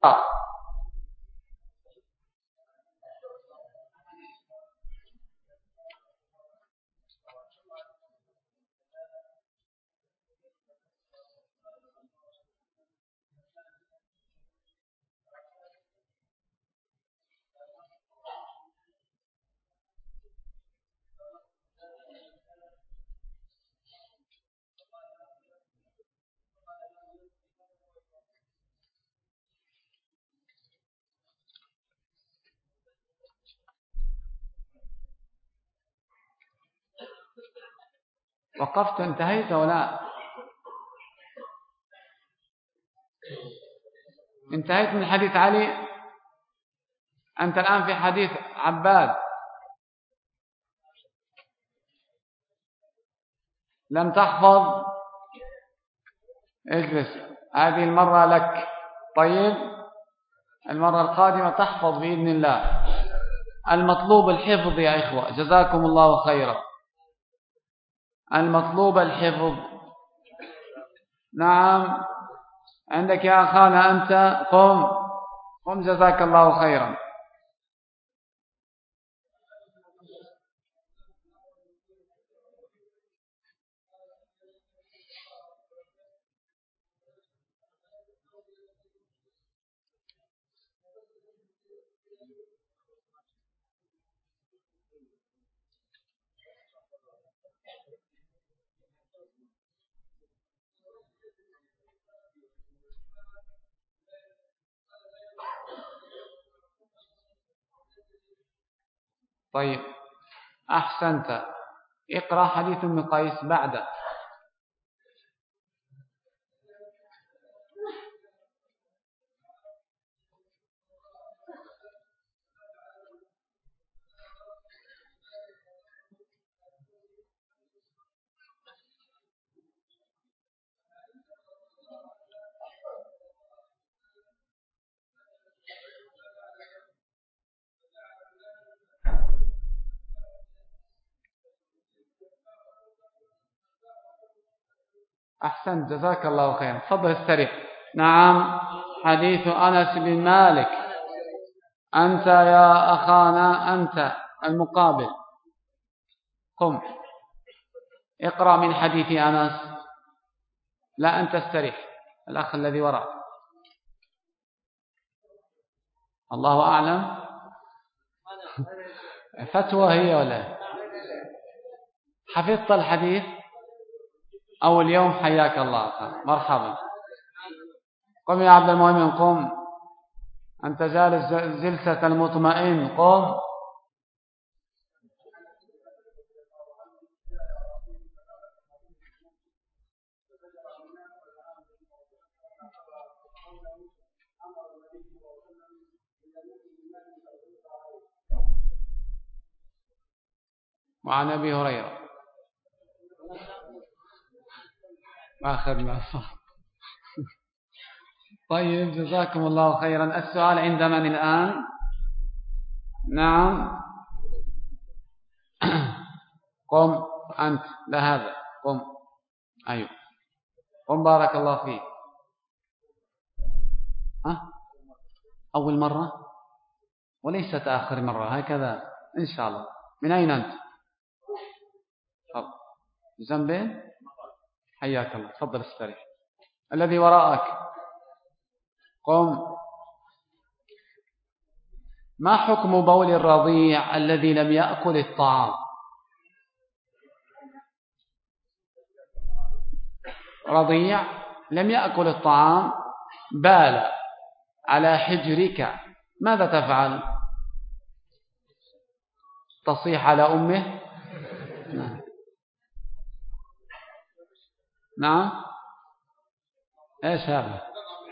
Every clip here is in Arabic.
وقفت انتهيت ولا انتهيت من حديث علي؟ أنت الآن في حديث عباد. لم تحفظ؟ اجلس، هذه المرة لك. طيب، المرة القادمة تحفظ بإذن الله. المطلوب الحفظ يا إخوة، جزاكم الله خيرا. المطلوب الحفظ. نعم، عندك يا أخانا أنت، قم جزاك الله خيرا. طيب، أحسنت. اقرأ حديث ابن قيس بعده. أحسنت، جزاك الله خيرا. تفضل استريح. نعم، حديث أنس بن مالك. أنت يا أخانا، أنت المقابل، قم اقرأ من حديث أنس. لا، أنت استريح، الأخ الذي وراء. الله أعلم. فتوى هي ولا؟ حفظت الحديث أول يوم؟ حياك الله، مرحبا. قم يا عبد المؤمن، قم. أنت جالس جلسة المطمئن، قم. وعن أبي هريرة ما أخذنا صح. طيب، جزاكم الله خيرا. السؤال عند من الآن؟ نعم. قم أنت، لا هذا، قم. أيوه، قم، بارك الله فيك. أول مرة وليست آخر مرة، هكذا إن شاء الله. من أين أنت؟ زنبين، حياك الله. تفضل استريح. الذي وراءك، قم. ما حكم بول الرضيع الذي لم يأكل الطعام؟ رضيع لم يأكل الطعام، بال على حجرك، ماذا تفعل؟ تصيح على أمه؟ نعم. ايش هذا؟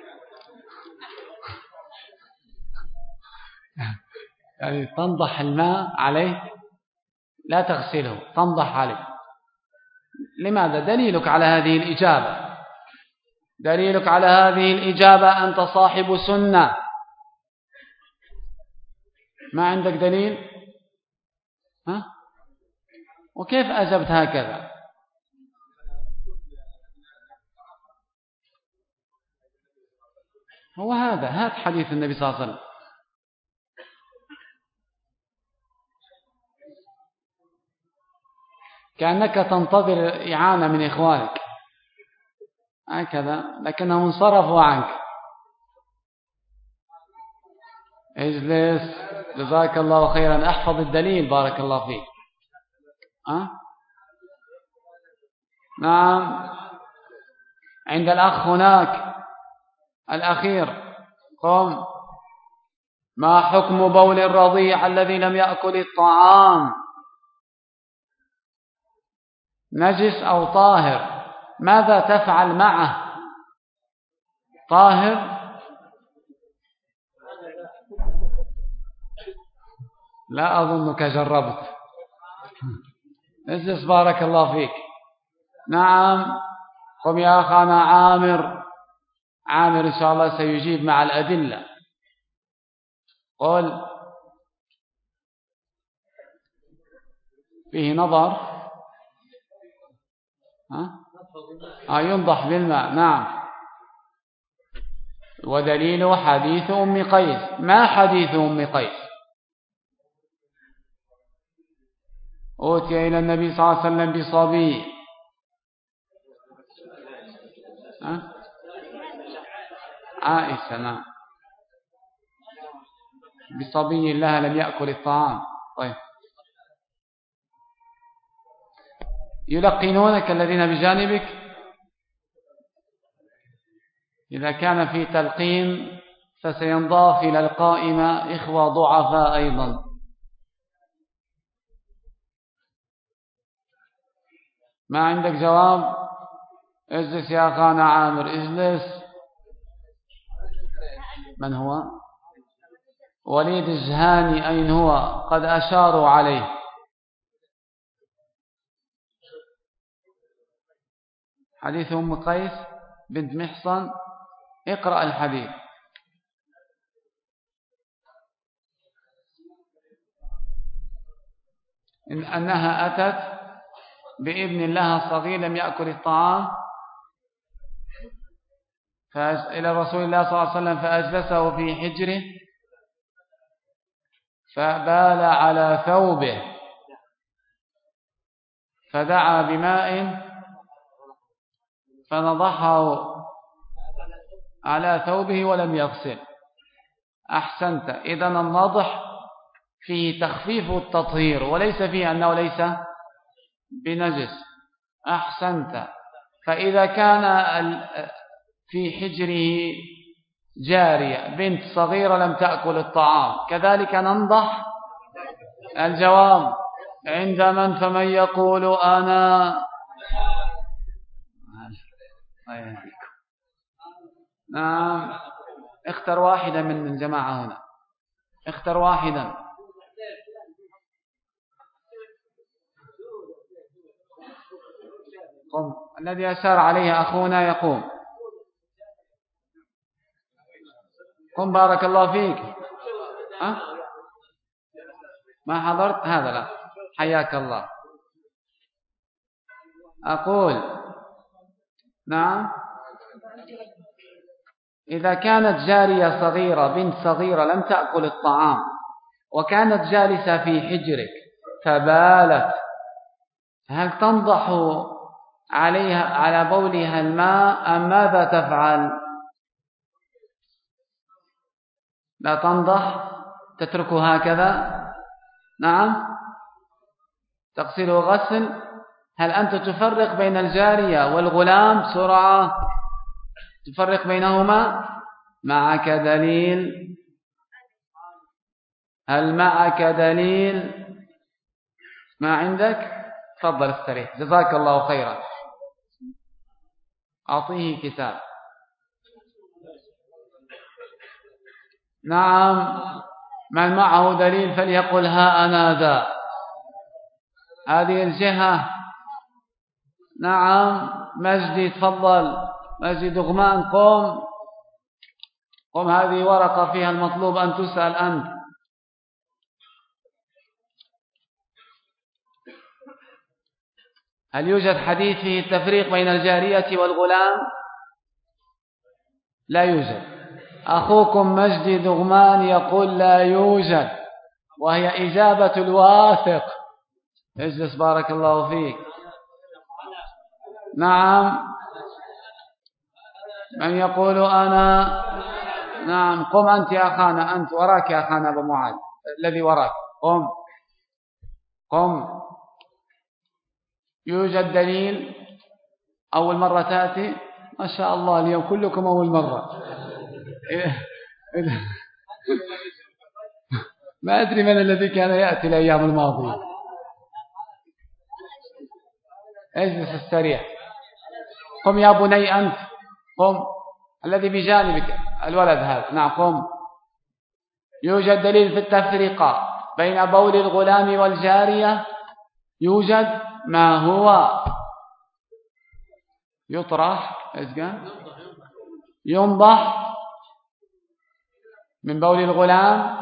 يعني تنضح الماء عليه، لا تغسله، تنضح عليه. لماذا؟ دليلك على هذه الإجابة، دليلك على هذه الإجابة أنت صاحب سنة. ما عندك دليل؟ وكيف أجبت هكذا؟ هو هذا حديث النبي صلى الله عليه وسلم. كأنك تنتظر إعانة من إخوانك هكذا، لكنهم انصرفوا عنك. اجلس، جزاك الله خيرا، احفظ الدليل، بارك الله فيك. نعم، عند الأخ هناك الأخير، قم. ما حكم بول الرضيع الذي لم يأكل الطعام؟ نجس أو طاهر؟ ماذا تفعل معه؟ طاهر؟ لا أظنك جربت. اجلس بارك الله فيك. نعم، قم يا أخانا عامر إن شاء الله سيجيب مع الأدلة. قل. فيه نظر. ينضح بالماء. نعم. ودليل حديث أم قيس. ما حديث أم قيس؟ أوتي إلى النبي صلى الله عليه وسلم بصبي. عائشة. نعم، بصبي لها لم يأكل الطعام. طيب، يلقنونك الذين بجانبك؟ إذا كان في تلقين فسينضاف إلى القائمة إخوة ضعفاء أيضا. ما عندك جواب؟ اجلس يا أخانا عامر، اجلس. من هو؟ وليد الجهاني. أين هو؟ قد أشاروا عليه. حديث أم قيس بنت محصن. اقرأ الحديث. أنها أتت بابن لها صغير لم يأكل الطعام إلى رسول الله صلى الله عليه وسلم فأجلسه في حجره فبال على ثوبه فدعا بماء فنضحه على ثوبه ولم يغسل. أحسنت. إذن النضح فيه تخفيف التطهير وليس فيه أنه ليس بنجس. أحسنت. فإذا كان في حجره جارية بنت صغيرة لم تأكل الطعام كذلك ننضح؟ الجواب عند من؟ فمن يقول أنا. نعم، اختر واحدا من الجماعة هنا، اختر واحدا. قم. الذي أشار عليه أخونا يقوم. قم بارك الله فيك. ما حضرت هذا؟ لا، حياك الله. أقول نعم، إذا كانت جارية صغيرة بنت صغيرة لم تأكل الطعام وكانت جالسة في حجرك فبالت، هل تنضح عليها على بولها الماء أم ماذا تفعل؟ لا تنضح، تتركه هكذا. نعم، تغسله غسل. هل أنت تفرق بين الجارية والغلام بسرعة؟ تفرق بينهما؟ معك دليل؟ هل معك دليل؟ ما عندك؟ تفضل استريح، جزاك الله خيرا. أعطيه كتاب. نعم، من معه دليل فليقل ها أنا ذا. هذه الجهة. نعم، مجدي تفضل. مجدي دغمان، قم قم. هذه ورقة فيها المطلوب أن تسأل أنت. هل يوجد حديث فيه التفريق بين الجارية والغلام؟ لا يوجد. أخوكم مجدي دغمان يقول لا يوجد، وهي إجابة الواثق. اجلس بارك الله فيك. نعم، من يقول أنا؟ نعم، قم أنت يا أخانا، أنت وراك يا أخانا أبو معاذ الذي وراك، قم. يوجد دليل؟ أول مرة تأتي؟ ما شاء الله اليوم كلكم أول مرة. ما أدري من الذي كان يأتي الأيام الماضية. اجلس السريع. قم يا بني أنت، قم. الذي بجانبك الولد هذا، نعم قم. يوجد دليل في التفرقة بين بول الغلام والجارية؟ يوجد. ما هو؟ يطرح، ينضح من بول الغلام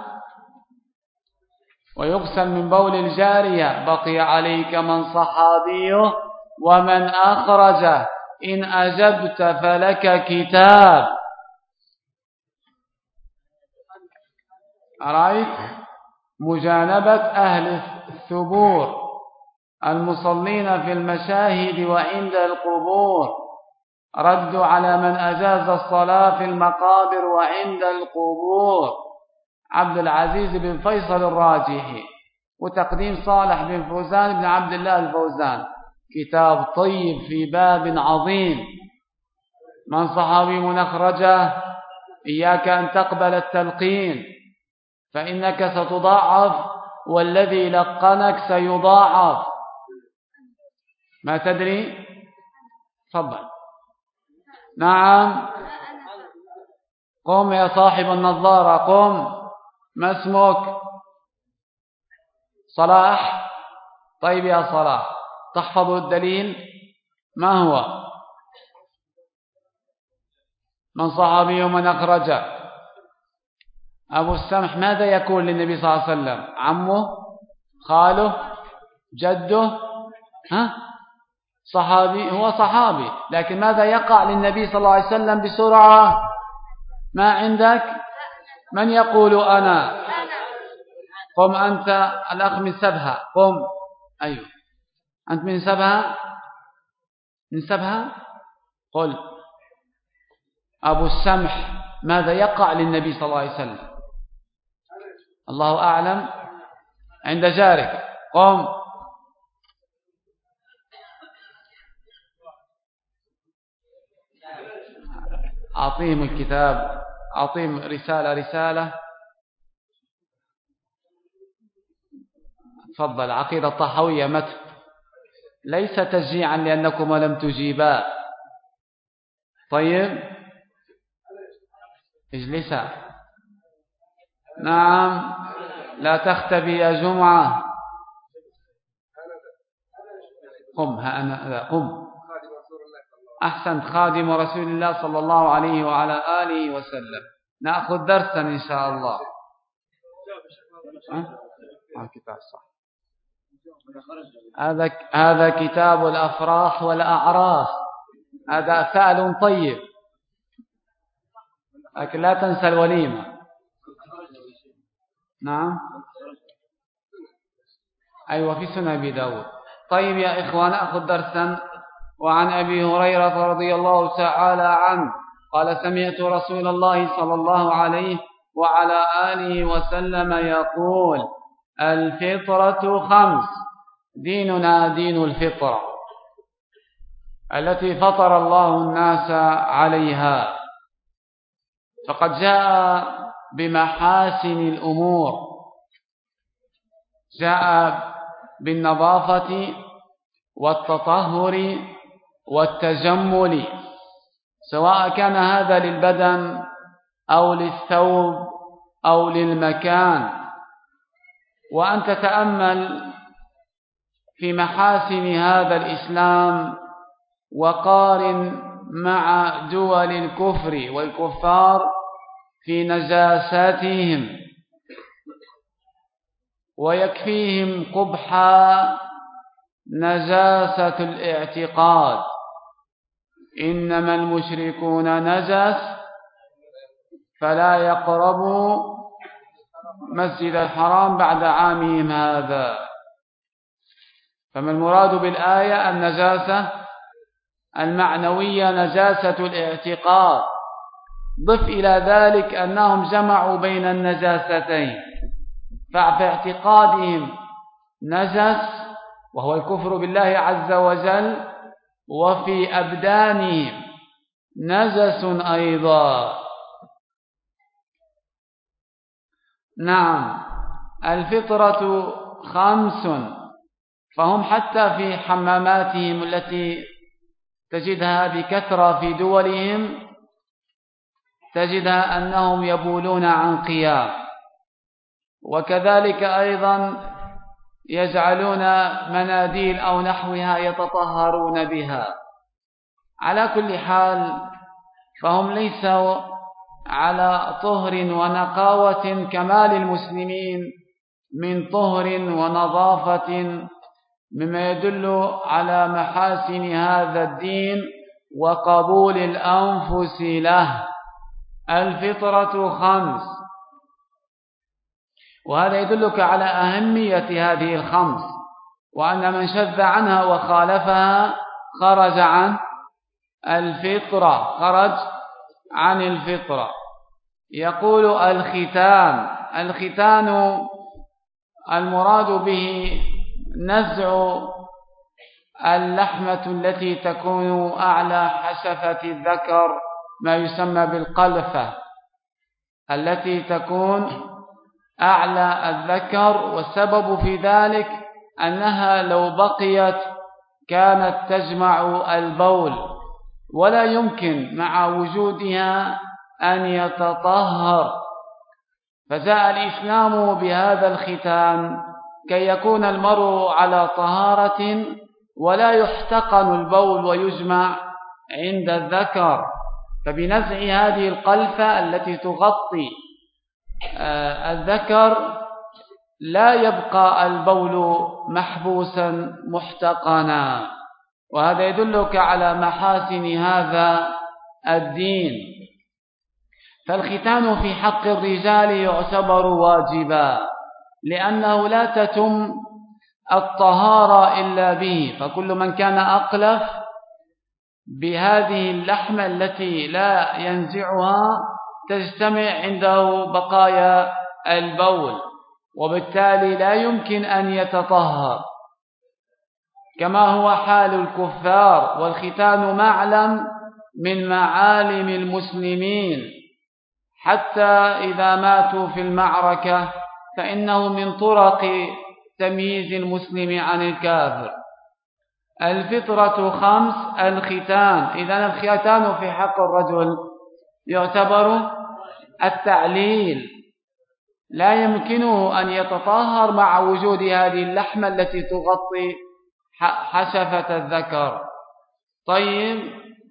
ويغسل من بول الجارية. بقي عليك من صحابيه ومن أخرجه. إن أجبت فلك كتاب. أرأيت مجانبة أهل الثبور المصلين في المشاهد وعند القبور، رد على من أجاز الصلاة في المقابر وعند القبور. عبد العزيز بن فيصل الراجحي، وتقديم صالح بن فوزان بن عبد الله الفوزان. كتاب طيب في باب عظيم. من صحابي منخرجه؟ إياك أن تقبل التلقين فإنك ستضاعف والذي لقنك سيضاعف. ما تدري؟ تفضل. نعم، قم يا صاحب النظارة، قم. ما اسمك؟ صلاح. طيب يا صلاح، تحفظ الدليل؟ ما هو؟ من صحابي ومن أخرجه؟ أبو السمح ماذا يكون للنبي صلى الله عليه وسلم؟ عمه؟ خاله؟ جده؟ صحابي، هو صحابي، لكن ماذا يقع للنبي صلى الله عليه وسلم بسرعة؟ ما عندك؟ من يقول أنا؟ قم أنت الأخ من سبها، قم. أيوه، أنت من سبها؟ من سبها؟ قل. أبو السمح ماذا يقع للنبي صلى الله عليه وسلم؟ الله أعلم. عند جارك، قم. أعطيهم الكتاب، أعطيهم رسالة. تفضل. عقيدة الطحاوية متى؟ ليس تشجيعا لأنكم لم تجيبا. طيب اجلسا. نعم، لا تختبي يا جمعة. قم. قم. أحسنت، خادم رسول الله صلى الله عليه وعلى آله وسلم. نأخذ درسا إن شاء الله. كتاب صح. هذا كتاب الأفراح والأعراس. هذا فعل طيب، لكن لا تنسى الوليمة. نعم، أيوة، في سنة أبي داود. طيب يا إخوان، أخذ درسا. وعن أبي هريرة رضي الله تعالى عنه قال: سمعت رسول الله صلى الله عليه وعلى آله وسلم يقول: الفطرة 5. ديننا دين الفطرة التي فطر الله الناس عليها، فقد جاء بمحاسن الأمور، جاء بالنظافة والتطهر والتجمل، سواء كان هذا للبدن أو للثوب أو للمكان. وأن تتأمل في محاسن هذا الإسلام وقارن مع دول الكفر والكفار في نجاساتهم، ويكفيهم قبح نجاسة الاعتقاد: إنما المشركون نجس فلا يقربوا مسجد الحرام بعد عامهم هذا. فما المراد بالآية؟ النجاسة المعنوية نجاسة الاعتقاد. ضف إلى ذلك أنهم جمعوا بين النجاستين، ففي اعتقادهم نجس وهو الكفر بالله عز وجل، وفي أبدانهم نجس أيضا. نعم، الفطرة 5، فهم حتى في حماماتهم التي تجدها بكثرة في دولهم تجدها أنهم يبولون عن قيام، وكذلك أيضا يجعلون مناديل أو نحوها يتطهرون بها. على كل حال فهم ليسوا على طهر ونقاوة كمال المسلمين من طهر ونظافة، مما يدل على محاسن هذا الدين وقبول الأنفس له. الفطرة 5، وهذا يدلك على أهمية هذه ال5، وأن من شذ عنها وخالفها خرج عن الفطرة، خرج عن الفطرة. يقول الختان المراد به نزع اللحمة التي تكون أعلى حشفة الذكر، ما يسمى بالقلفة، التي تكون أعلى الذكر، والسبب في ذلك أنها لو بقيت كانت تجمع البول ولا يمكن مع وجودها أن يتطهر، فجاء الإسلام بهذا الختان كي يكون المرء على طهارة ولا يحتقن البول ويجمع عند الذكر. فبنزع هذه القلفة التي تغطي الذكر لا يبقى البول محبوسا محتقنا، وهذا يدلك على محاسن هذا الدين. فالختان في حق الرجال يعتبر واجبا، لأنه لا تتم الطهارة إلا به، فكل من كان أقلف بهذه اللحمة التي لا ينزعها تجتمع عنده بقايا البول، وبالتالي لا يمكن أن يتطهر، كما هو حال الكفار. والختان معلم من معالم المسلمين، حتى إذا ماتوا في المعركة فإنه من طرق تمييز المسلم عن الكافر. الفطرة 5 الختان. إذن الختان في حق الرجل يعتبر التعليل، لا يمكنه أن يتطهر مع وجود هذه اللحمة التي تغطي حشفة الذكر. طيب،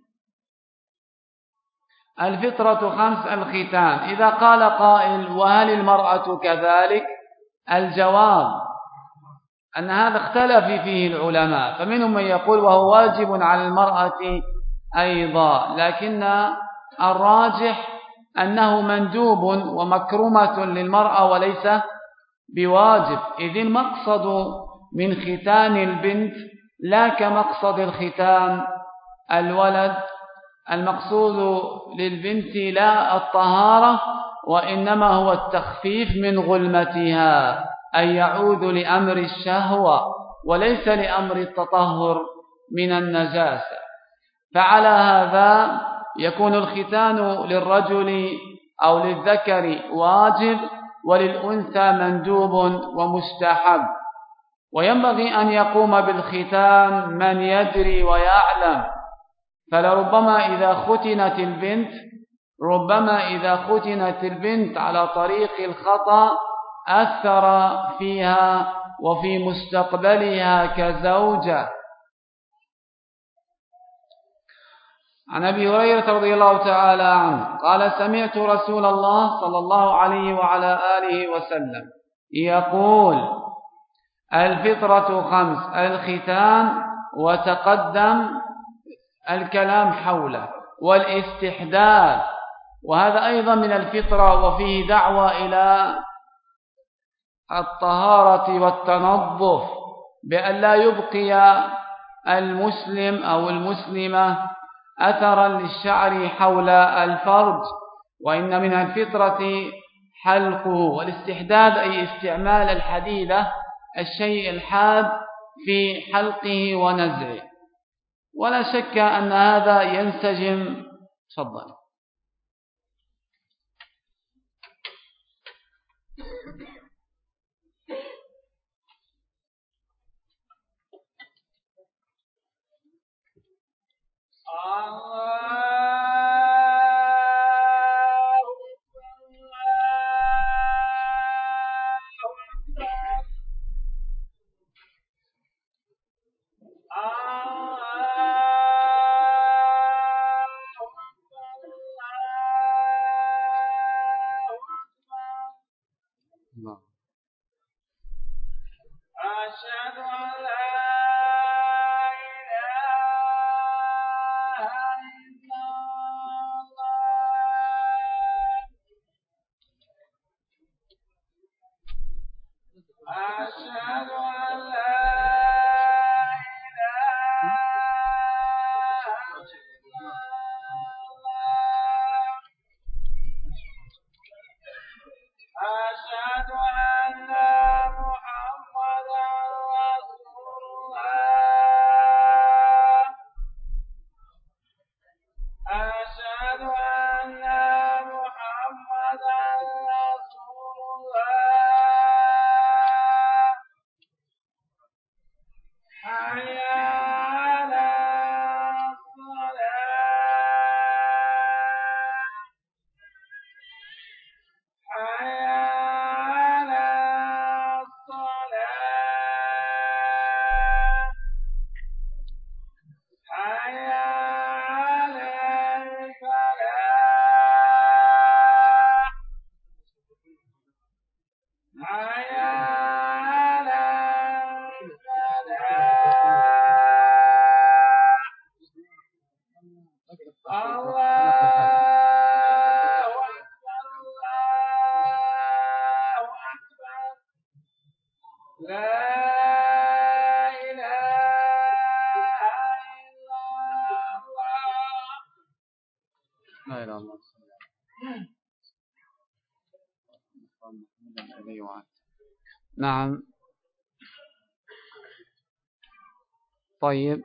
الفطرة 5 الختان. إذا قال قائل وهل المرأة كذلك؟ الجواب أن هذا اختلف فيه العلماء، فمنهم من يقول وهو واجب على المرأة أيضا، لكن الراجح أنه مندوب ومكرمة للمرأة وليس بواجب، إذ المقصد من ختان البنت لا كمقصد الختان الولد. المقصود للبنت لا الطهارة، وإنما هو التخفيف من غلمتها، أن يعود لأمر الشهوة وليس لأمر التطهر من النجاسة. فعلى هذا يكون الختان للرجل أو للذكر واجب، وللأنثى مندوب ومستحب. وينبغي أن يقوم بالختان من يدري ويعلم، فلربما إذا ختنت البنت على طريق الخطأ أثر فيها وفي مستقبلها كزوجة. عن أبي هريرة رضي الله تعالى عنه قال سمعت رسول الله صلى الله عليه وعلى آله وسلم يقول الفطرة 5 الختان، وتقدم الكلام حوله. والاستحداث وهذا أيضا من الفطرة، وفيه دعوة إلى الطهارة والتنظف، بأن لا يبقي المسلم أو المسلمة أثرا للشعر حول الفرج، وإن من الفطرة حلقه. والاستحداد أي استعمال الحديدة، الشيء الحاد، في حلقه ونزعه. ولا شك أن هذا ينسجم. تفضل. أشهد أن لا إله إلا الله. أشهد أن لا إله إلا الله. أشهد أن محمدا رسول الله. أشهد أن محمدا رسول الله. حي على الصلاة. حي على الصلاة. حي على الفلاح. حي على الفلاح. الله أكبر. الله أكبر. لا إله إلا الله. لا إله إلا الله. نعم. طيب.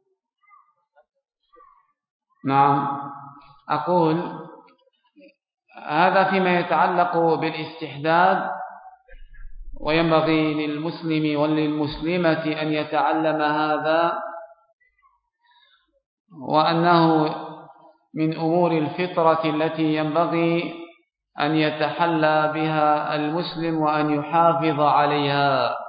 نعم. أقول هذا فيما يتعلق بالاستحداد، وينبغي للمسلم وللمسلمة أن يتعلم هذا، وأنه من أمور الفطرة التي ينبغي أن يتحلى بها المسلم وأن يحافظ عليها.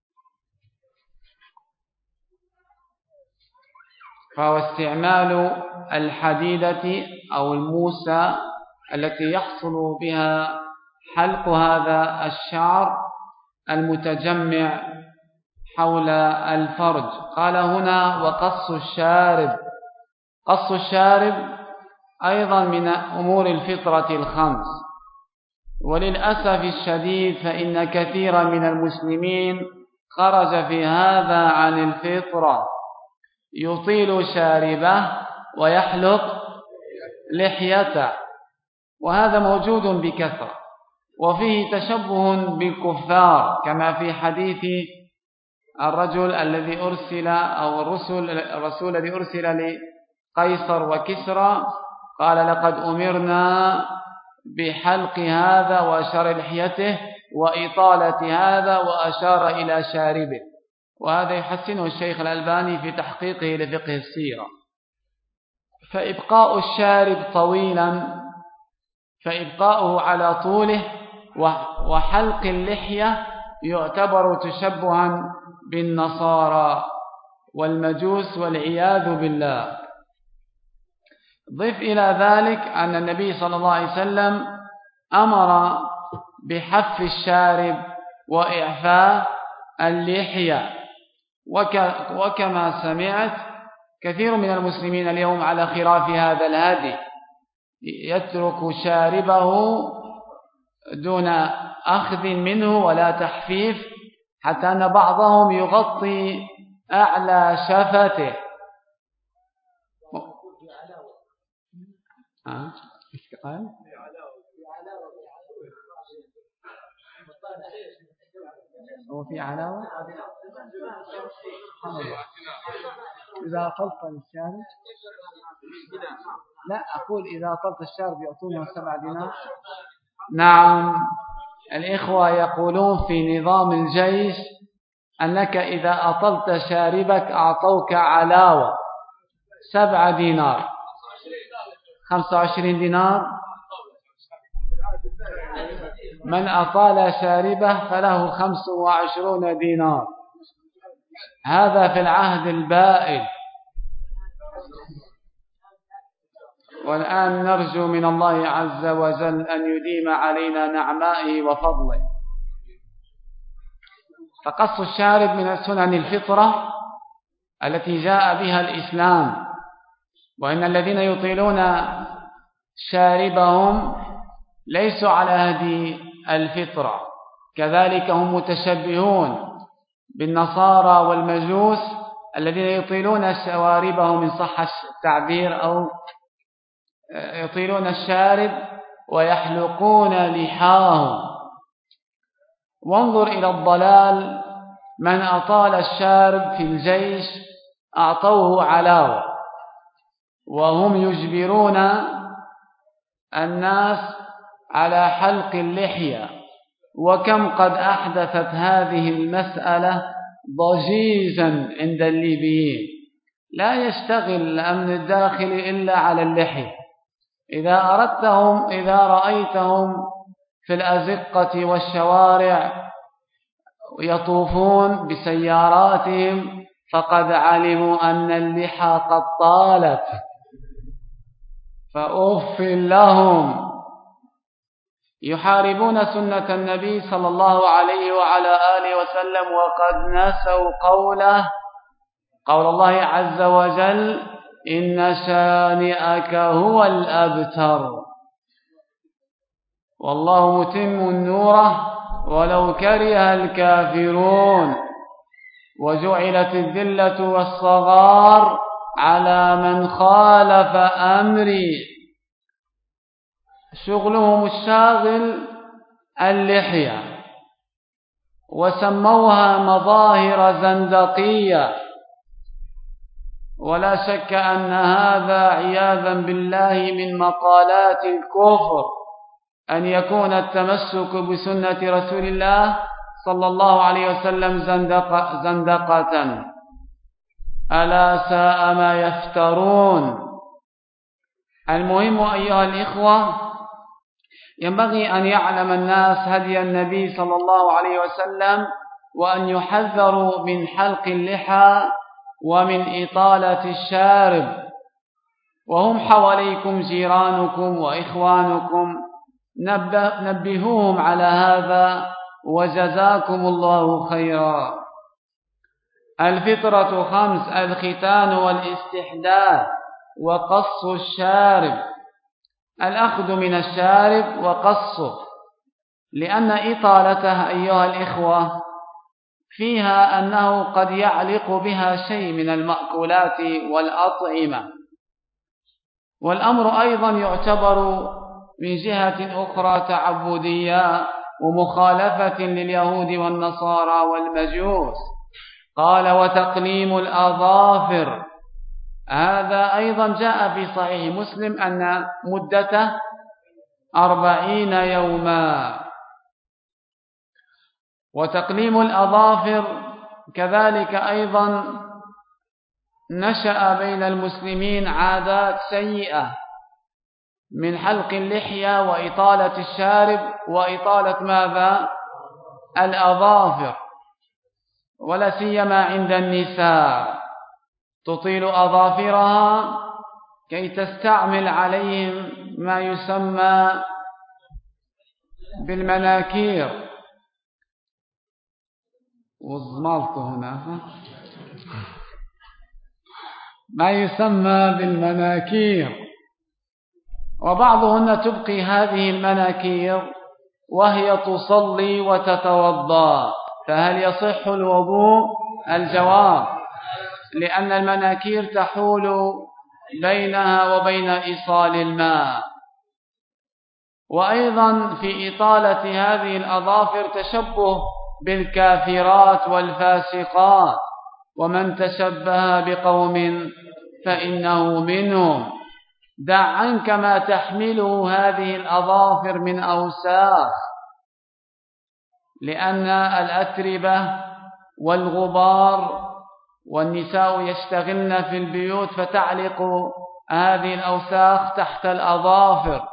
فهو استعمال الحديدة أو الموسى التي يحصل بها حلق هذا الشعر المتجمع حول الفرج. قال هنا وقص الشارب. قص الشارب أيضا من أمور الفطرة الخمس، وللأسف الشديد فإن كثيرا من المسلمين خرج في هذا عن الفطرة، يطيل شاربه ويحلق لحيته، وهذا موجود بكثرة، وفيه تشبه بالكفار، كما في حديث الرجل الذي أرسل أو الرسول الذي أرسل لقيصر وكسرى، قال لقد أمرنا بحلق هذا وأشار لحيته، وإطالة هذا وأشار إلى شاربه. وهذا يحسنه الشيخ الألباني في تحقيقه لفقه السيرة. فإبقاء الشارب طويلا، فإبقاؤه على طوله وحلق اللحية يعتبر تشبها بالنصارى والمجوس والعياذ بالله. ضف إلى ذلك أن النبي صلى الله عليه وسلم أمر بحف الشارب وإعفاء اللحية، وكما سمعت كثير من المسلمين اليوم على خلاف هذا الهدي، يترك شاربه دون أخذ منه ولا تحفيف، حتى أن بعضهم يغطي أعلى شفته. هو في علاوة إذا أطلت الشارب، لا أقول إذا أطلت الشارب يعطونه 7 دينار. نعم، الإخوة يقولون في نظام الجيش أنك إذا أطلت شاربك أعطوك علاوة 7 دينار، 25 دينار. من أطال شاربه فله 25 دينار. هذا في العهد البائد. والآن نرجو من الله عز وجل أن يديم علينا نعمائه وفضله. فقص الشارب من سنن الفطرة التي جاء بها الإسلام، وإن الذين يطيلون شاربهم ليسوا على هدي الفطرة، كذلك هم متشبهون بالنصارى والمجوس الذين يطيلون شواربهم إن صح التعبير، أو يطيلون الشارب ويحلقون لحاهم. وانظر إلى الضلال، من أطال الشارب في الجيش أعطوه علاوة، وهم يجبرون الناس على حلق اللحية. وكم قد أحدثت هذه المسألة ضجيجا عند الليبيين. لا يشتغل الأمن الداخلي إلا على اللحية. إذا رأيتهم في الأزقة والشوارع يطوفون بسياراتهم فقد علموا أن اللحى قد طالت، فأف لهم. يحاربون سنة النبي صلى الله عليه وعلى آله وسلم، وقد نسوا قول الله عز وجل: إن شانئك هو الأبتر. والله متم نوره ولو كره الكافرون. وجعلت الذلة والصغار على من خالف أمري. شغلهم الشاغل اللحية، وسموها مظاهر زندقية. ولا شك أن هذا عياذا بالله من مقالات الكفر، أن يكون التمسك بسنة رسول الله صلى الله عليه وسلم زندقة. ألا ساء ما يفترون. المهم أيها الإخوة، ينبغي أن يعلم الناس هدي النبي صلى الله عليه وسلم، وأن يحذروا من حلق اللحى ومن إطالة الشارب. وهم حواليكم جيرانكم وإخوانكم، نبهوهم على هذا وجزاكم الله خيرا. الفطرة 5: الختان والاستحداث وقص الشارب. الأخذ من الشارب وقصه، لأن إطالته أيها الإخوة فيها أنه قد يعلق بها شيء من المأكولات والأطعمة. والأمر أيضا يعتبر من جهة أخرى تعبدية ومخالفة لليهود والنصارى والمجوس. قال: وتقليم الأظافر. هذا أيضا جاء في صحيح مسلم أن مدته 40 يوما. وتقليم الأظافر كذلك أيضا نشأ بين المسلمين عادات سيئة من حلق اللحية وإطالة الشارب وإطالة ماذا؟ الأظافر. ولا سيما عند النساء، تطيل أظافرها كي تستعمل عليهم ما يسمى بالمناكير. وزمالته هنا ما يسمى بالمناكير. وبعضهن تبقي هذه المناكير وهي تصلي وتتوضا، فهل يصح الوضوء؟ الجواب: لأن المناكير تحول بينها وبين إيصال الماء. وأيضا في إطالة هذه الأظافر تشبه بالكافرات والفاسقات، ومن تشبه بقوم فإنه منهم. دع عنك ما تحمله هذه الأظافر من أوساخ، لأن الأتربة والغبار والنساء يشتغلن في البيوت فتعلق هذه الأوساخ تحت الأظافر.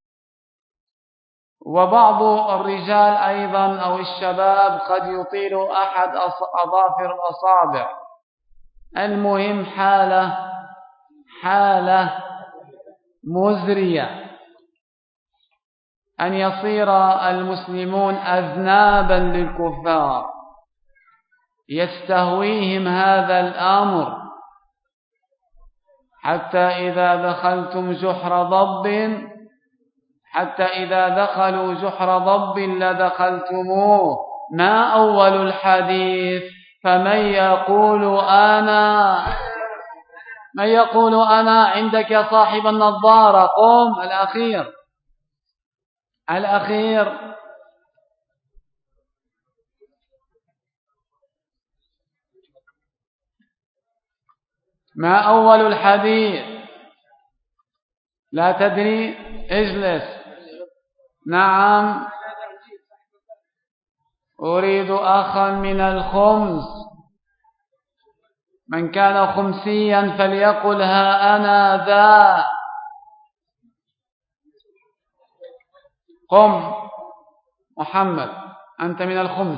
وبعض الرجال أيضا أو الشباب قد يطيل أحد أظافر الأصابع. المهم حالة مزرية أن يصير المسلمون أذنابا للكفار، يستهويهم هذا الأمر، حتى إذا دخلوا جحر ضب لدخلتموه. ما أول الحديث؟ فمن يقول أنا عندك يا صاحب النظارة؟ قم. الأخير ما أول الحديث؟ لا تدري؟ اجلس. نعم. أريد أخا من الخمس، من كان خمسيا فليقل ها أنا ذا. قم محمد، أنت من الخمس.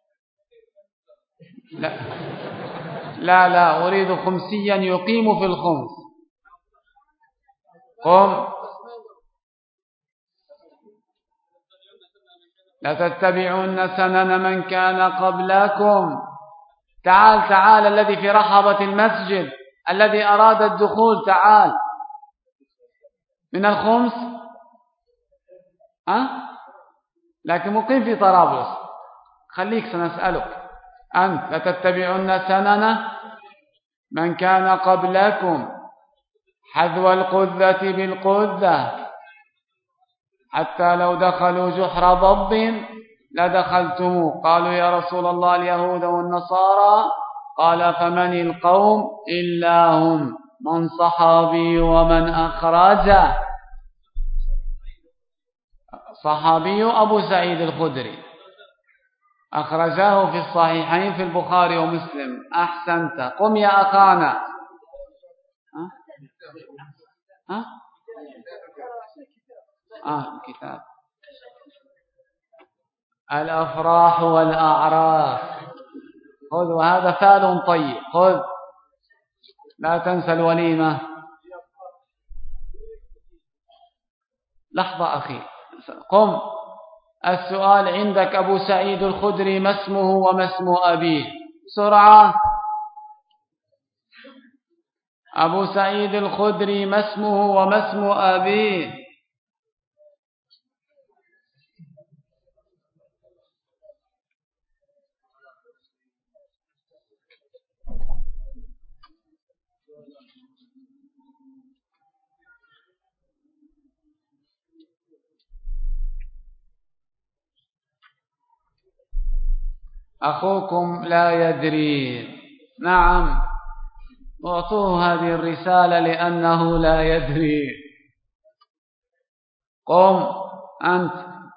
لا أريد خمسيا يقيم في الخمس. قم. لتتبعن سنن من كان قبلكم. تعال الذي في رحبة المسجد، الذي أراد الدخول، تعال. من الخمس؟ لكن مقيم في طرابلس. خليك، سنسألك. أنت لتتبعن سنن من كان قبلكم حذو القذة بالقذة، حتى لو دخلوا جحر ضب لدخلتموه. قالوا يا رسول الله اليهود والنصارى. قال فمن القوم إلا هم، من صحابي ومن أخرجه. صحابي أبو سعيد الخدري، أخرجاه في الصحيحين في البخاري ومسلم. أحسنت. قم يا أخانا. الكتاب الأفراح والأعراس. خذ، وهذا فعل طيب. خذ، لا تنسى الوليمة. لحظة أخي، قم. السؤال عندك: أبو سعيد الخدري ما اسمه وما اسم أبيه؟ بسرعة. أبو سعيد الخدري ما اسمه وما اسم أبيه؟ أخوكم لا يدري. نعم، أعطوه هذه الرسالة لأنه لا يدري. قم أنت.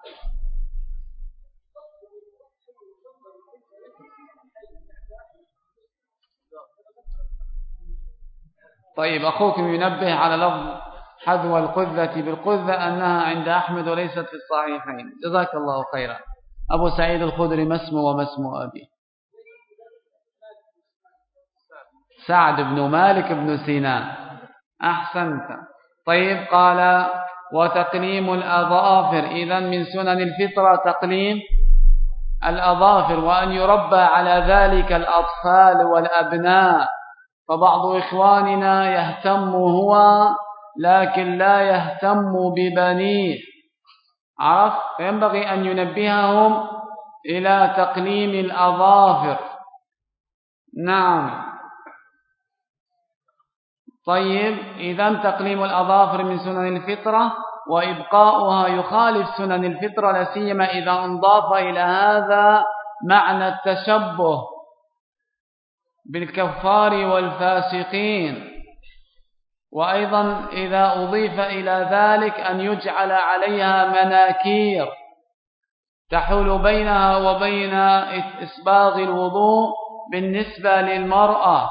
طيب، أخوكم ينبه على لفظ حذو القذة بالقذة أنها عند أحمد وليست في الصحيحين. جزاك الله خيرا. أبو سعيد الخدري ما اسمه وما اسم أبيه؟ سعد بن مالك بن سنان. أحسنت. طيب، قال وتقليم الأظافر. إذن من سنن الفطرة تقليم الأظافر، وأن يربى على ذلك الأطفال والأبناء. فبعض إخواننا يهتم هو لكن لا يهتم ببنيه. عرف؟ فينبغي أن ينبههم إلى تقليم الأظافر. نعم. طيب، إذن تقليم الأظافر من سنن الفطرة، وإبقاؤها يخالف سنن الفطرة، لا سيما إذا انضاف إلى هذا معنى التشبه بالكفار والفاسقين. وأيضا إذا أضيف إلى ذلك أن يجعل عليها مناكير تحول بينها وبين إسباغ الوضوء بالنسبة للمرأة.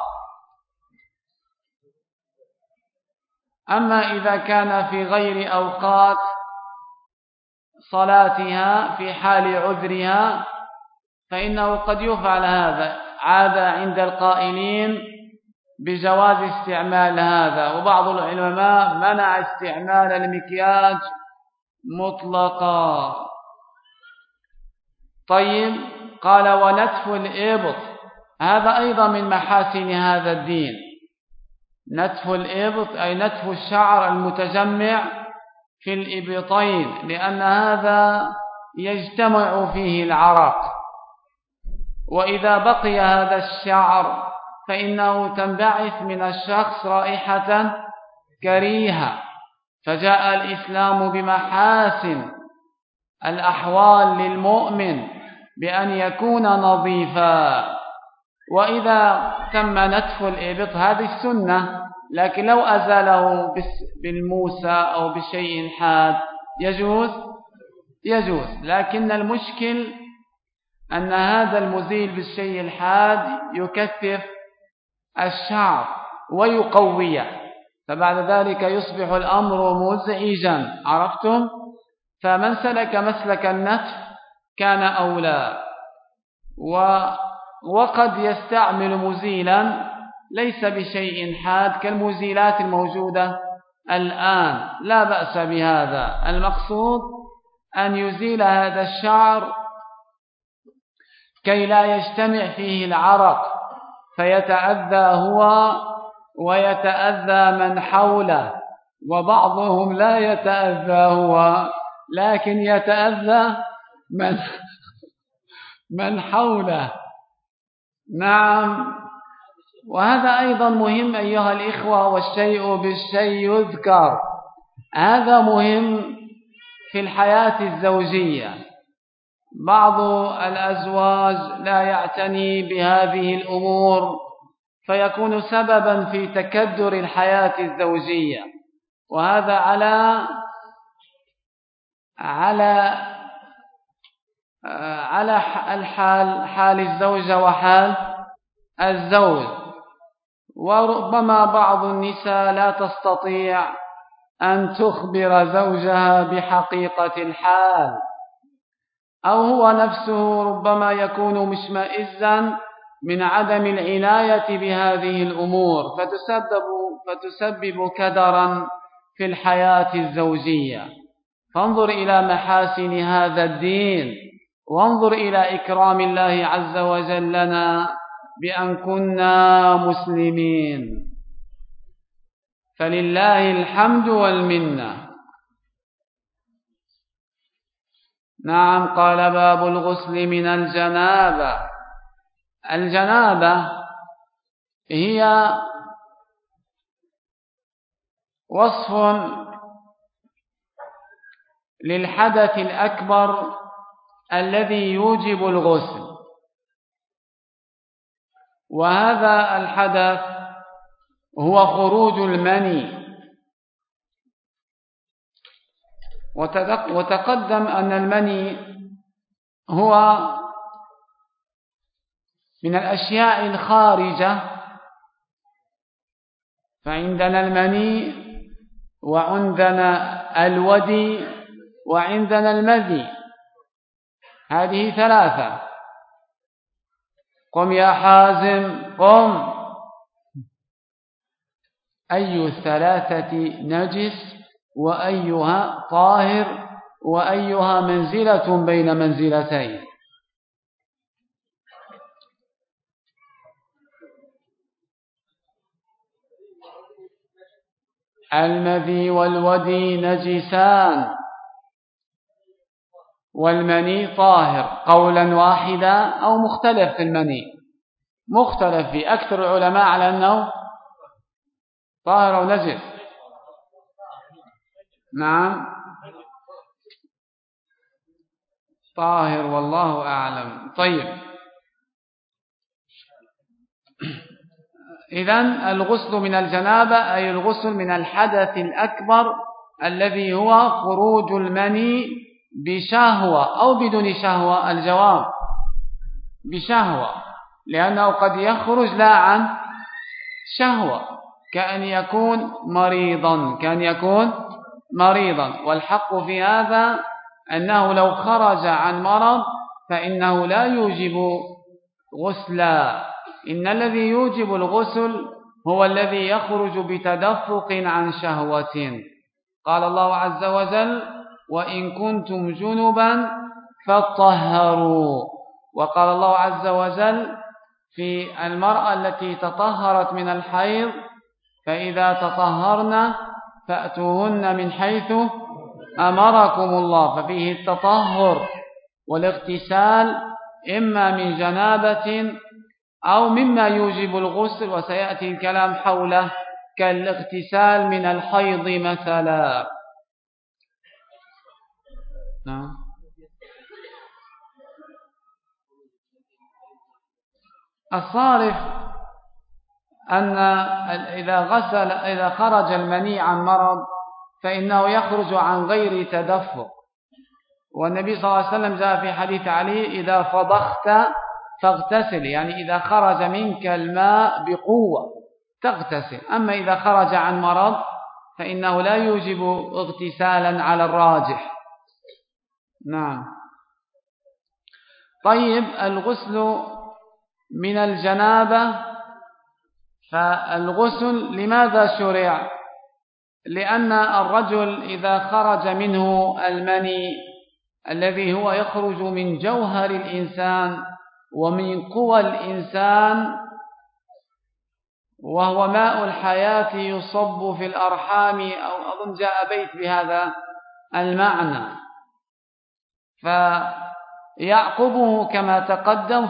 أما إذا كان في غير أوقات صلاتها في حال عذرها فإنه قد يفعل هذا، عاد عند القائلين بجواز استعمال هذا، وبعض العلماء منع استعمال المكياج مطلقا. طيب، قال ونتف الإبط، هذا أيضا من محاسن هذا الدين. نتف الإبط أي نتف الشعر المتجمع في الإبطين، لأن هذا يجتمع فيه العرق، وإذا بقي هذا الشعر فإنه تنبعث من الشخص رائحة كريهة. فجاء الإسلام بمحاسن الأحوال للمؤمن بأن يكون نظيفا. وإذا تم نتف الإبط هذه السنة، لكن لو أزاله بالموسى أو بشيء حاد يجوز، لكن المشكل أن هذا المزيل بالشيء الحاد يكثف الشعر ويقويه، فبعد ذلك يصبح الأمر مزعجا. عرفتم؟ فمن سلك مسلك النتف كان أولى. وقد يستعمل مزيلا ليس بشيء حاد كالمزيلات الموجودة الآن، لا بأس بهذا. المقصود أن يزيل هذا الشعر كي لا يجتمع فيه العرق فيتأذى هو ويتأذى من حوله، وبعضهم لا يتأذى هو لكن يتأذى من حوله. نعم. وهذا أيضا مهم أيها الإخوة، والشيء بالشيء يذكر. هذا مهم في الحياة الزوجية. بعض الأزواج لا يعتني بهذه الأمور فيكون سببا في تكدر الحياة الزوجية، وهذا على حال الزوجة وحال الزوج. وربما بعض النساء لا تستطيع أن تخبر زوجها بحقيقة الحال، أو هو نفسه ربما يكون مشمئزا من عدم العناية بهذه الأمور فتسبب كدرا في الحياة الزوجية. فانظر إلى محاسن هذا الدين، وانظر إلى إكرام الله عز وجل لنا بأن كنا مسلمين، فلله الحمد والمنة. نعم. قال باب الغسل من الجنابة. الجنابة هي وصف للحدث الأكبر الذي يوجب الغسل، وهذا الحدث هو خروج المني. وتقدم أن المني هو من الأشياء الخارجة، فعندنا المني وعندنا الودي وعندنا المذي، هذه ثلاثة. قم يا حازم قم. أي الثلاثة نجس وأيها طاهر وأيها منزلة بين منزلتين؟ المذي والودي نجسان والمني طاهر قولا واحدا أو مختلف في المني، مختلف في أكثر العلماء على أنه طاهر أو نجس. نعم طاهر والله أعلم. طيب إذن الغسل من الجنابة أي الغسل من الحدث الأكبر الذي هو خروج المني بشهوة أو بدون شهوة. الجواب بشهوة، لأنه قد يخرج لا عن شهوة، كأن يكون مريضا، والحق في هذا أنه لو خرج عن مرض فإنه لا يوجب غسلا، إن الذي يوجب الغسل هو الذي يخرج بتدفق عن شهوة. قال الله عز وجل وإن كنتم جنبا فاطهروا، وقال الله عز وجل في المرأة التي تطهرت من الحيض فإذا تطهرن فأتوهن من حيث أمركم الله، ففيه التطهر والاغتسال إما من جنابة أو مما يوجب الغسل، وسيأتي الكلام حوله كالاغتسال من الحيض مثلا. الصارف أن إذا خرج المني عن مرض فإنه يخرج عن غير تدفق، والنبي صلى الله عليه وسلم جاء في حديث علي إذا فضخت فاغتسل، يعني إذا خرج منك الماء بقوة تغتسل. أما إذا خرج عن مرض فإنه لا يوجب اغتسالا على الراجح. نعم. طيب الغسل من الجنابة، فالغسل لماذا شرع؟ لأن الرجل إذا خرج منه المني الذي هو يخرج من جوهر الإنسان ومن قوى الإنسان وهو ماء الحياة يصب في الأرحام، أو أظن جاء بيت بهذا المعنى، فيعقبه كما تقدم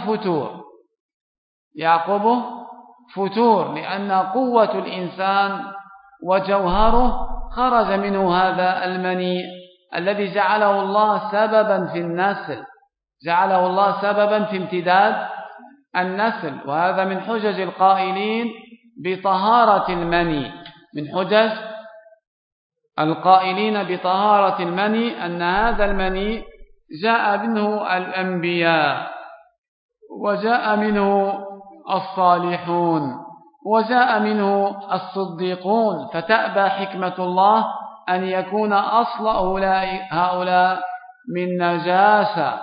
فتور، لأن قوة الإنسان وجوهره خرج منه هذا المني الذي جعله الله سببا في النسل، جعله الله سببا في امتداد النسل. وهذا من حجج القائلين بطهارة المني، من حجج القائلين بطهارة المني أن هذا المني جاء منه الأنبياء وجاء منه الصالحون وجاء منه الصديقون، فتأبى حكمة الله أن يكون أصل هؤلاء من نجاسة.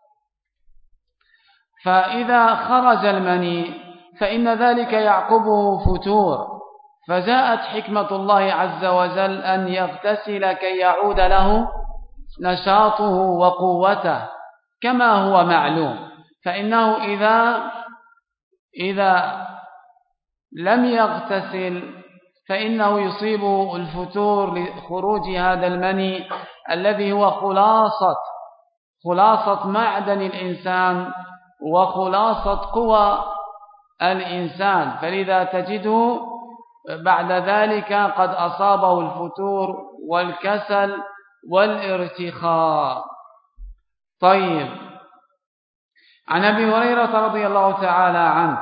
فإذا خرج المني فإن ذلك يعقبه فتور، فجاءت حكمة الله عز وجل أن يغتسل كي يعود له نشاطه وقوته كما هو معلوم. فإنه إذا لم يغتسل فإنه يصيبه الفتور لخروج هذا المني الذي هو خلاصة معدن الإنسان وخلاصة قوى الإنسان، فلذا تجده بعد ذلك قد أصابه الفتور والكسل والارتخاء. طيب، عن أبي هريرة رضي الله تعالى عنه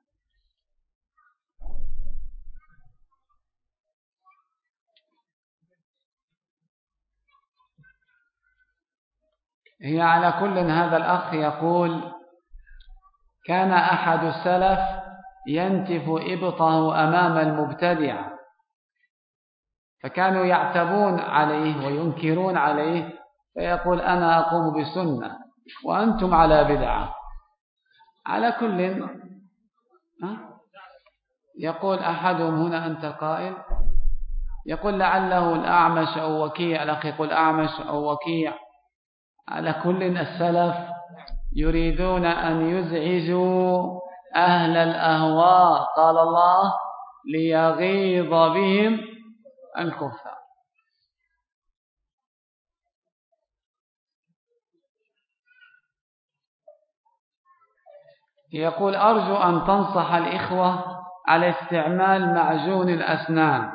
هي على كل هذا الأخ يقول كان أحد السلف ينتف إبطه أمام المبتدع، فكانوا يعتبون عليه وينكرون عليه، فيقول أنا أقوم بسنة وأنتم على بدعة. على كل يقول أحدهم هنا أنت قائل، يقول لعله الأعمش أو وكيع، الأخ يقول أعمش أو وكيع. على كل السلف يريدون أن يزعجوا أهل الأهواء، قال الله ليغيظ بهم الكفار. يقول أرجو أن تنصح الإخوة على استعمال معجون الأسنان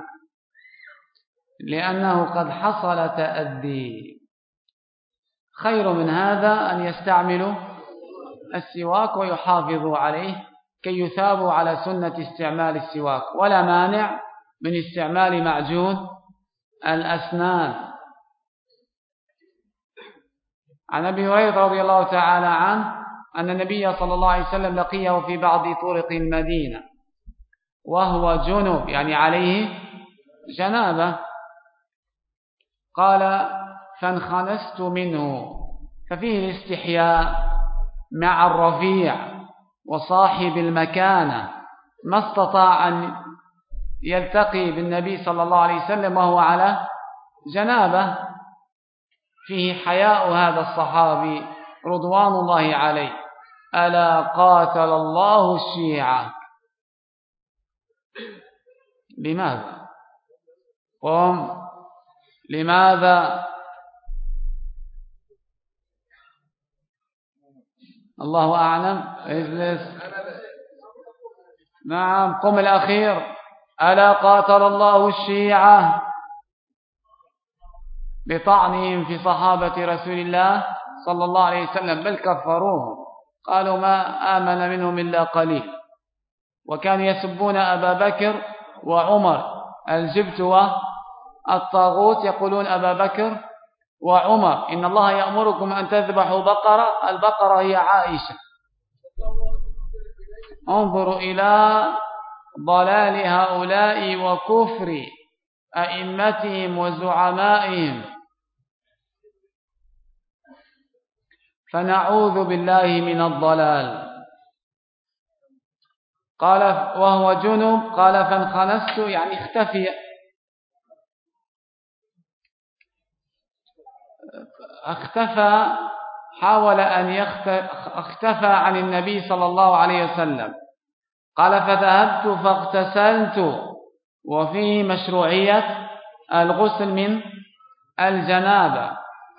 لأنه قد حصل تأذي. خير من هذا أن يستعملوا السواك ويحافظوا عليه كي يثابوا على سنة استعمال السواك، ولا مانع من استعمال معجون الأسنان. عن أبي هريرة رضي الله تعالى عنه أن النبي صلى الله عليه وسلم لقيه في بعض طرق المدينة وهو جنب، يعني عليه جنابة، قال فانخنست منه. ففيه الاستحياء مع الرفيع وصاحب المكانة، ما استطاع أن يلتقي بالنبي صلى الله عليه وسلم وهو على جنابة. فيه حياء هذا الصحابي رضوان الله عليه. ألا قاتل الله الشيعة. لماذا؟ قم. لماذا؟ الله أعلم. اجلس. نعم، قم الأخير. ألا قاتل الله الشيعة بطعنهم في صحابة رسول الله صلى الله عليه وسلم، بل كفروهم، قالوا ما آمن منهم إلا قليل، وكانوا يسبون أبا بكر وعمر، الجبت والطاغوت، يقولون أبا بكر وعمر إن الله يأمركم أن تذبحوا بقرة، البقرة هي عائشة. انظروا إلى ضلال هؤلاء وكفر أئمتهم وزعمائهم، فنعوذ بالله من الضلال. قال وهو جنب، قال فانخنست يعني اختفى، حاول أن اختفى عن النبي صلى الله عليه وسلم. قال فذهبت فاغتسلت، وفيه مشروعية الغسل من الجنابة.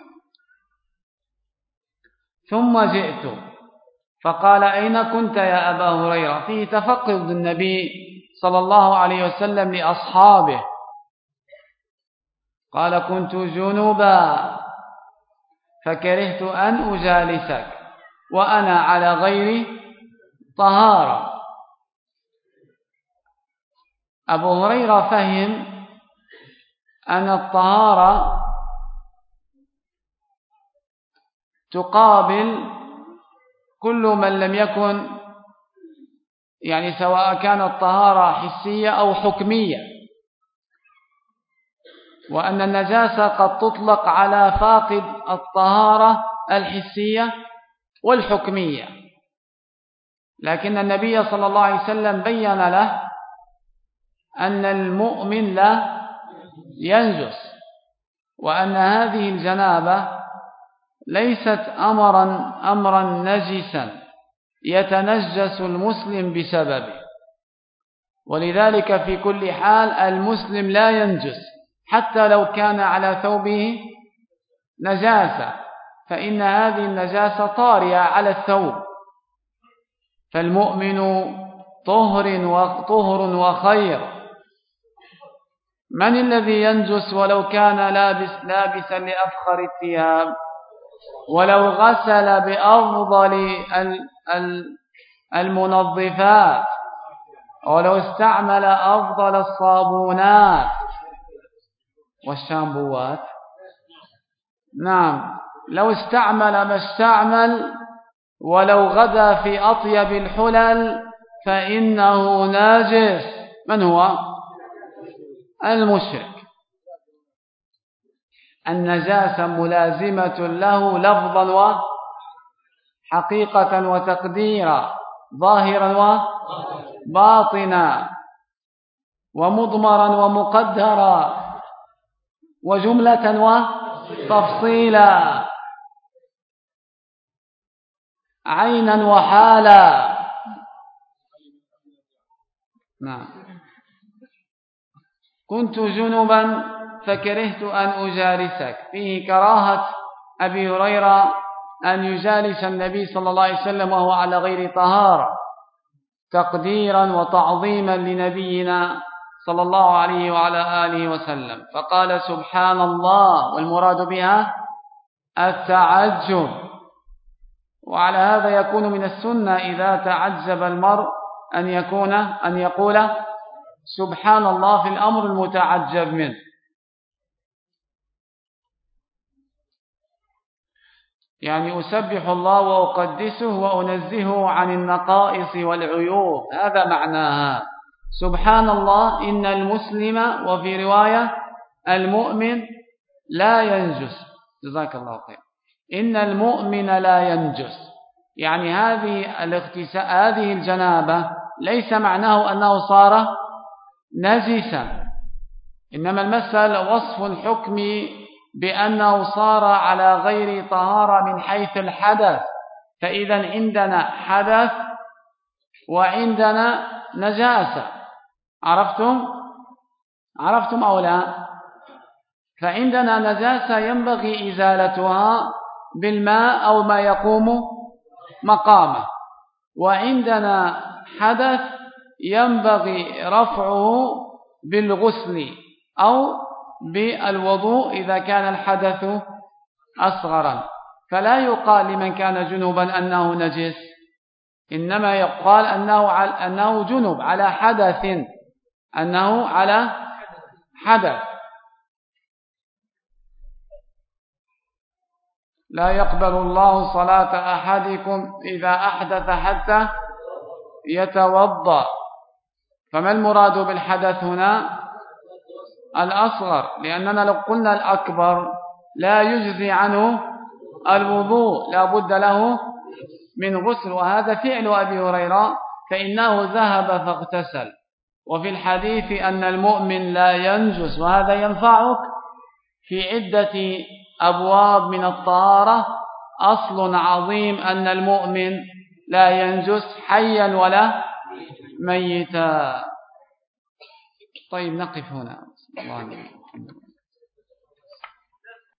ثم جئت فقال أين كنت يا أبا هريرة؟ فيه تفقد النبي صلى الله عليه وسلم لأصحابه. قال كنت جنبا فكرهت أن أجالسك وأنا على غير طهارة. أبو هريرة فهم أن الطهارة تقابل كل من لم يكن، يعني سواء كانت طهارة حسية أو حكمية، وأن النجاسة قد تطلق على فاقد الطهارة الحسية والحكمية. لكن النبي صلى الله عليه وسلم بين له أن المؤمن لا ينجس، وأن هذه الجنابة ليست أمرا نجسا يتنجس المسلم بسببه، ولذلك في كل حال المسلم لا ينجس حتى لو كان على ثوبه نجاسة، فإن هذه النجاسة طارئة على الثوب. فالمؤمن طهر وخير. من الذي ينجس ولو كان لابسا لأفخر الثياب، ولو غسل بأفضل المنظفات، ولو استعمل أفضل الصابونات والشامبوات؟ نعم، لو استعمل ما استعمل، ولو غدا في أطيب الحلل فإنه ناجس. من هو؟ المشرك. النجاسة ملازمة له لفظا وحقيقة وتقديرا، ظاهرا وباطنا، ومضمرا ومقدرا، وجملة وتفصيلا، عينا وحالا. نعم. كنت جنبا فكرهت أن أجالسك، فيه كراهة أبي هريرة أن يجالس النبي صلى الله عليه وسلم وهو على غير طهارة، تقديرا وتعظيما لنبينا صلى الله عليه وعلى آله وسلم. فقال سبحان الله، والمراد بها التعجب. وعلى هذا يكون من السنة إذا تعجب المرء أن يقول سبحان الله في الأمر المتعجب منه. يعني أسبح الله وأقدسه وأنزهه عن النقائص والعيوب، هذا معناها. سبحان الله، إن المسلم، وفي رواية المؤمن لا ينجس. جزاك الله خير. إن المؤمن لا ينجس، يعني هذه الجنابة ليس معناه أنه صار نجسا، إنما المسألة وصف حكمي بأنه صار على غير طهارة من حيث الحدث. فإذا عندنا حدث وعندنا نجاسة، عرفتم أو لا؟ فعندنا نجاسة ينبغي إزالتها بالماء أو ما يقوم مقامه، وعندنا حدث ينبغي رفعه بالغسل أو بالوضوء إذا كان الحدث أصغرا. فلا يقال لمن كان جنوبا أنه نجس، إنما يقال أنه جنوب على حدث، أنه على حدث. لا يقبل الله صلاة أحدكم إذا أحدث حتى يتوضأ. فما المراد بالحدث هنا؟ الأصغر، لأننا لو قلنا الأكبر لا يجزي عنه الوضوء، لا بد له من غسل. وهذا فعل أبي هريرة، فإنه ذهب فاغتسل. وفي الحديث أن المؤمن لا ينجس، وهذا ينفعك في عدة أبواب من الطهارة. أصل عظيم أن المؤمن لا ينجس حيا ولا ميتا. طيب نقف هنا. الله